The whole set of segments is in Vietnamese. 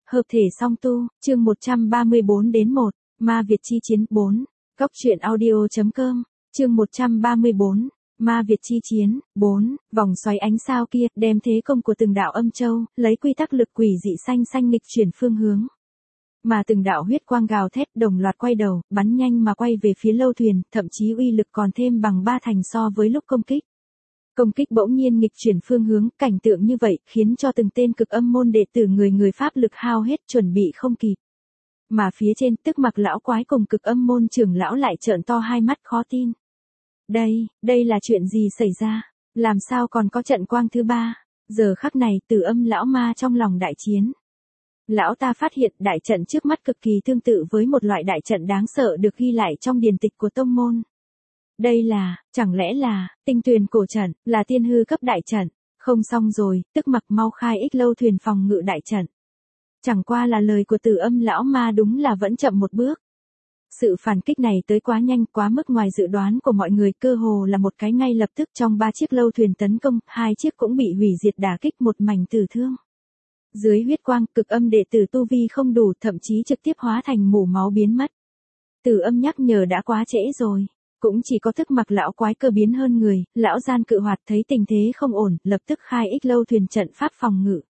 Hợp thể song tu, chương 134 đến 1, Ma Việt chi chiến 4, Góc truyện audio.com, chương 134, Ma Việt chi chiến 4, vòng xoáy ánh sao kia, đem thế công của từng đạo âm châu, lấy quy tắc lực quỷ dị xanh nghịch chuyển phương hướng. Mà từng đạo huyết quang gào thét đồng loạt quay đầu, bắn nhanh mà quay về phía lâu thuyền, thậm chí uy lực còn thêm bằng 3 thành so với lúc công kích. Công kích bỗng nhiên nghịch chuyển phương hướng, cảnh tượng như vậy khiến cho từng tên cực âm môn đệ tử người pháp lực hao hết chuẩn bị không kịp. Mà phía trên tức mặc lão quái cùng cực âm môn trưởng lão lại trợn to hai mắt khó tin. Đây là chuyện gì xảy ra? Làm sao còn có trận quang thứ ba? Giờ khắc này Tử Âm lão ma trong lòng đại chiến. Lão ta phát hiện đại trận trước mắt cực kỳ tương tự với một loại đại trận đáng sợ được ghi lại trong điển tịch của tông môn. Đây là, chẳng lẽ là, tinh tuyền cổ trận, là tiên hư cấp đại trận, không xong rồi, tức mặc mau khai ích lâu thuyền phòng ngự đại trận. Chẳng qua là lời của Tử Âm lão ma đúng là vẫn chậm một bước. Sự phản kích này tới quá nhanh quá mức ngoài dự đoán của mọi người, cơ hồ là một cái ngay lập tức trong 3 chiếc lâu thuyền tấn công, 2 chiếc cũng bị hủy diệt đả kích một mảnh tử thương. Dưới huyết quang, cực âm đệ tử tu vi không đủ, thậm chí trực tiếp hóa thành mủ máu biến mất. Tử Âm nhắc nhở đã quá trễ rồi. Cũng chỉ có thức mặc lão quái cơ biến hơn người, lão gian cự hoạt thấy tình thế không ổn, lập tức khai ích lâu thuyền trận pháp phòng ngự.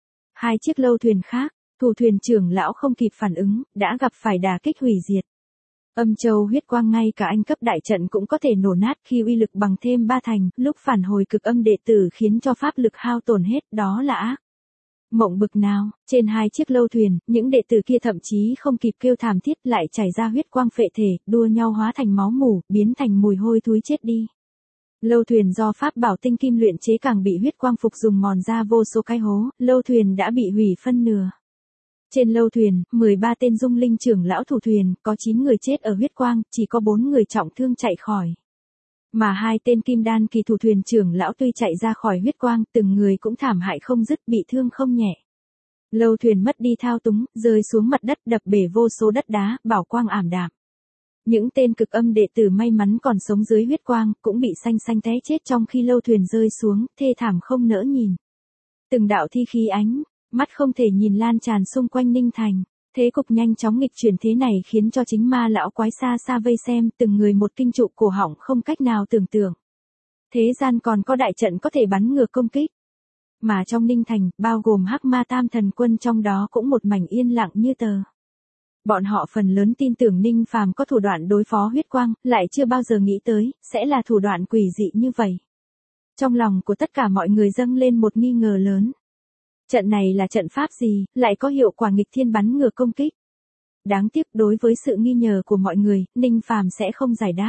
2 chiếc lâu thuyền khác, thủ thuyền trưởng lão không kịp phản ứng, đã gặp phải đả kích hủy diệt. Âm châu huyết quang ngay cả anh cấp đại trận cũng có thể nổ nát khi uy lực bằng thêm 3 thành, lúc phản hồi cực âm đệ tử khiến cho pháp lực hao tổn hết, đó là ác mộng bực nào. Trên 2 chiếc lâu thuyền, những đệ tử kia thậm chí không kịp kêu thảm thiết lại chảy ra huyết quang phệ thể, đua nhau hóa thành máu mủ, biến thành mùi hôi thối chết đi. Lâu thuyền do pháp bảo tinh kim luyện chế càng bị huyết quang phục dùng mòn ra vô số cái hố, lâu thuyền đã bị hủy phân nửa. Trên lâu thuyền, 13 tên dung linh trưởng lão thủ thuyền, có 9 người chết ở huyết quang, chỉ có 4 người trọng thương chạy khỏi. Mà 2 tên kim đan kỳ thủ thuyền trưởng lão tuy chạy ra khỏi huyết quang, từng người cũng thảm hại không dứt, bị thương không nhẹ. Lâu thuyền mất đi thao túng, rơi xuống mặt đất, đập bể vô số đất đá, bảo quang ảm đạm. Những tên cực âm đệ tử may mắn còn sống dưới huyết quang, cũng bị xanh té chết trong khi lâu thuyền rơi xuống, thê thảm không nỡ nhìn. Từng đạo thi khí ánh mắt không thể nhìn lan tràn xung quanh Ninh Thành. Thế cục nhanh chóng nghịch chuyển thế này khiến cho chính ma lão quái xa xa vây xem, từng người một kinh trụ cổ họng không cách nào tưởng tượng. Thế gian còn có đại trận có thể bắn ngược công kích. Mà trong Ninh Thành, bao gồm Hắc Ma Tam Thần Quân trong đó cũng một mảnh yên lặng như tờ. Bọn họ phần lớn tin tưởng Ninh Phàm có thủ đoạn đối phó huyết quang, lại chưa bao giờ nghĩ tới, sẽ là thủ đoạn quỷ dị như vậy. Trong lòng của tất cả mọi người dâng lên một nghi ngờ lớn. Trận này là trận pháp gì, lại có hiệu quả nghịch thiên bắn ngược công kích? Đáng tiếc đối với sự nghi ngờ của mọi người, Ninh Phàm sẽ không giải đáp.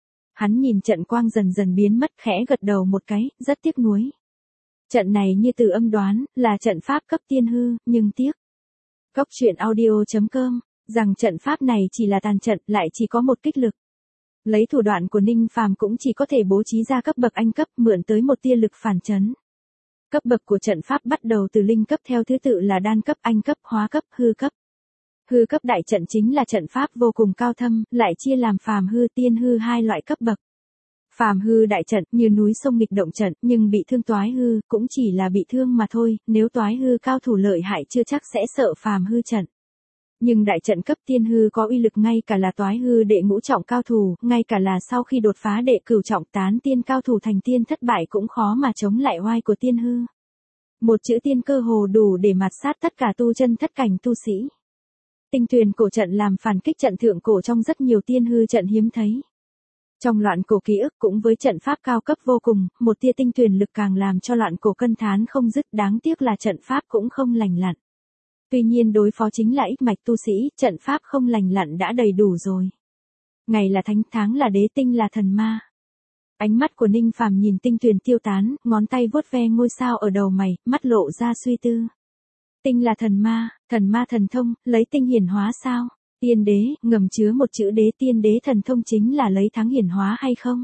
Hắn nhìn trận quang dần dần biến mất, khẽ gật đầu một cái, rất tiếc nuối. Trận này như Tử Âm đoán, là trận pháp cấp tiên hư, nhưng tiếc. Góc truyện audio.com, rằng trận pháp này chỉ là tàn trận, lại chỉ có một kích lực. Lấy thủ đoạn của Ninh Phàm cũng chỉ có thể bố trí ra cấp bậc anh cấp, mượn tới một tia lực phản chấn. Cấp bậc của trận pháp bắt đầu từ linh cấp theo thứ tự là đan cấp, anh cấp, hóa cấp, hư cấp. Hư cấp đại trận chính là trận pháp vô cùng cao thâm, lại chia làm phàm hư, tiên hư 2 loại cấp bậc. Phàm hư đại trận như núi sông nghịch động trận, nhưng bị thương toái hư cũng chỉ là bị thương mà thôi, nếu toái hư cao thủ lợi hại chưa chắc sẽ sợ phàm hư trận. Nhưng đại trận cấp tiên hư có uy lực ngay cả là toái hư đệ ngũ trọng cao thủ, ngay cả là sau khi đột phá đệ cửu trọng tán tiên cao thủ thành tiên thất bại cũng khó mà chống lại oai của tiên hư. Một chữ tiên cơ hồ đủ để mạt sát tất cả tu chân thất cảnh tu sĩ. Tinh tuyền cổ trận làm phản kích trận thượng cổ trong rất nhiều tiên hư trận hiếm thấy. Trong loạn cổ ký ức cũng với trận pháp cao cấp vô cùng, một tia tinh tuyền lực càng làm cho loạn cổ cân thán không dứt, đáng tiếc là trận pháp cũng không lành lặn. Tuy nhiên đối phó chính là ích mạch tu sĩ, trận pháp không lành lặn đã đầy đủ rồi. Ngày là thánh, tháng là đế, tinh là thần ma. Ánh mắt của Ninh Phàm nhìn tinh tuyền tiêu tán, ngón tay vuốt ve ngôi sao ở đầu mày, mắt lộ ra suy tư. Tinh là thần ma thần thông, lấy tinh hiển hóa sao? Tiên đế, ngầm chứa một chữ đế, tiên đế thần thông chính là lấy thắng hiển hóa hay không?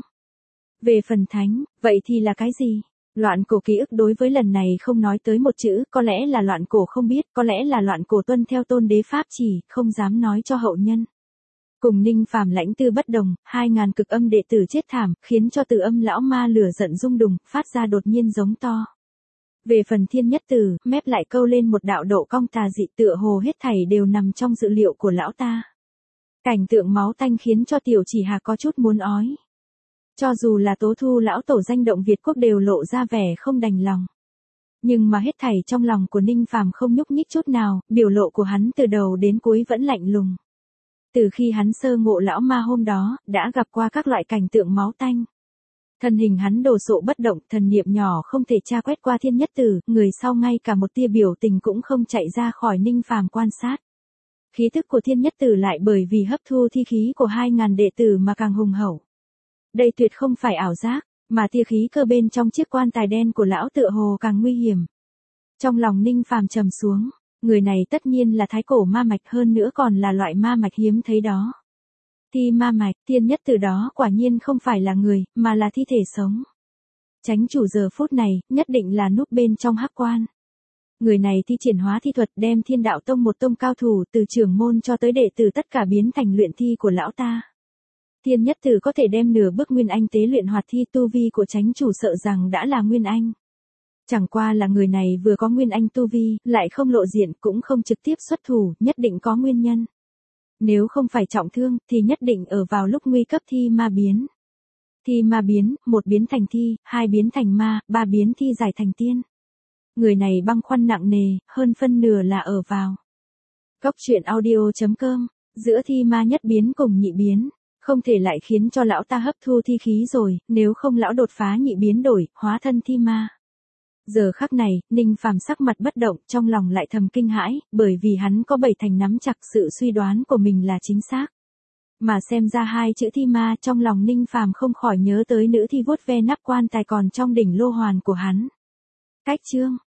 Về phần thánh, vậy thì là cái gì? Loạn cổ ký ức đối với lần này không nói tới một chữ, có lẽ là loạn cổ không biết, có lẽ là loạn cổ tuân theo tôn đế pháp chỉ, không dám nói cho hậu nhân. Cùng Ninh Phàm lãnh tư bất đồng, 2000 cực âm đệ tử chết thảm, khiến cho Tử Âm lão ma lửa giận rung đùng, phát ra đột nhiên giống to. Về phần thiên nhất tử, mép lại câu lên một đạo độ cong tà dị, tựa hồ hết thảy đều nằm trong dự liệu của lão ta. Cảnh tượng máu tanh khiến cho Tiểu Chỉ Hạc có chút muốn ói. Cho dù là Tố Thu lão tổ danh động Việt quốc đều lộ ra vẻ không đành lòng. Nhưng mà hết thảy trong lòng của Ninh Phàm không nhúc nhích chút nào, biểu lộ của hắn từ đầu đến cuối vẫn lạnh lùng. Từ khi hắn sơ ngộ lão ma hôm đó, đã gặp qua các loại cảnh tượng máu tanh. Thân hình hắn đồ sộ bất động, thần niệm nhỏ không thể tra quét qua thiên nhất tử, người sau ngay cả một tia biểu tình cũng không chạy ra khỏi Ninh Phàm quan sát. Khí thức của thiên nhất tử lại bởi vì hấp thu thi khí của 2.000 đệ tử mà càng hùng hậu. Đây tuyệt không phải ảo giác, mà tia khí cơ bên trong chiếc quan tài đen của lão tựa hồ càng nguy hiểm. Trong lòng Ninh Phàm trầm xuống, người này tất nhiên là thái cổ ma mạch, hơn nữa còn là loại ma mạch hiếm thấy đó. Thi ma mạch, thiên nhất tử đó quả nhiên không phải là người, mà là thi thể sống. Chánh chủ giờ phút này, nhất định là núp bên trong hắc quan. Người này thi triển hóa thi thuật, đem Thiên Đạo Tông một tông cao thủ từ trưởng môn cho tới đệ tử tất cả biến thành luyện thi của lão ta. Thiên nhất tử có thể đem nửa bước nguyên anh tế luyện hoạt thi, tu vi của chánh chủ sợ rằng đã là nguyên anh. Chẳng qua là người này vừa có nguyên anh tu vi, lại không lộ diện, cũng không trực tiếp xuất thủ, nhất định có nguyên nhân. Nếu không phải trọng thương, thì nhất định ở vào lúc nguy cấp thi ma biến. Thi ma biến, 1 biến thành thi, 2 biến thành ma, 3 biến thi giải thành tiên. Người này băng khoăn nặng nề, hơn phân nửa là ở vào Cốc truyện audio.com, giữa thi ma nhất biến cùng nhị biến, không thể lại khiến cho lão ta hấp thu thi khí rồi, nếu không lão đột phá nhị biến đổi, hóa thân thi ma. Giờ khắc này, Ninh Phàm sắc mặt bất động, trong lòng lại thầm kinh hãi, bởi vì hắn có 7 thành nắm chặt sự suy đoán của mình là chính xác. Mà xem ra 2 chữ thi ma, trong lòng Ninh Phàm không khỏi nhớ tới nữ thi vuốt ve nắp quan tài còn trong đỉnh lô hoàn của hắn. Cách chương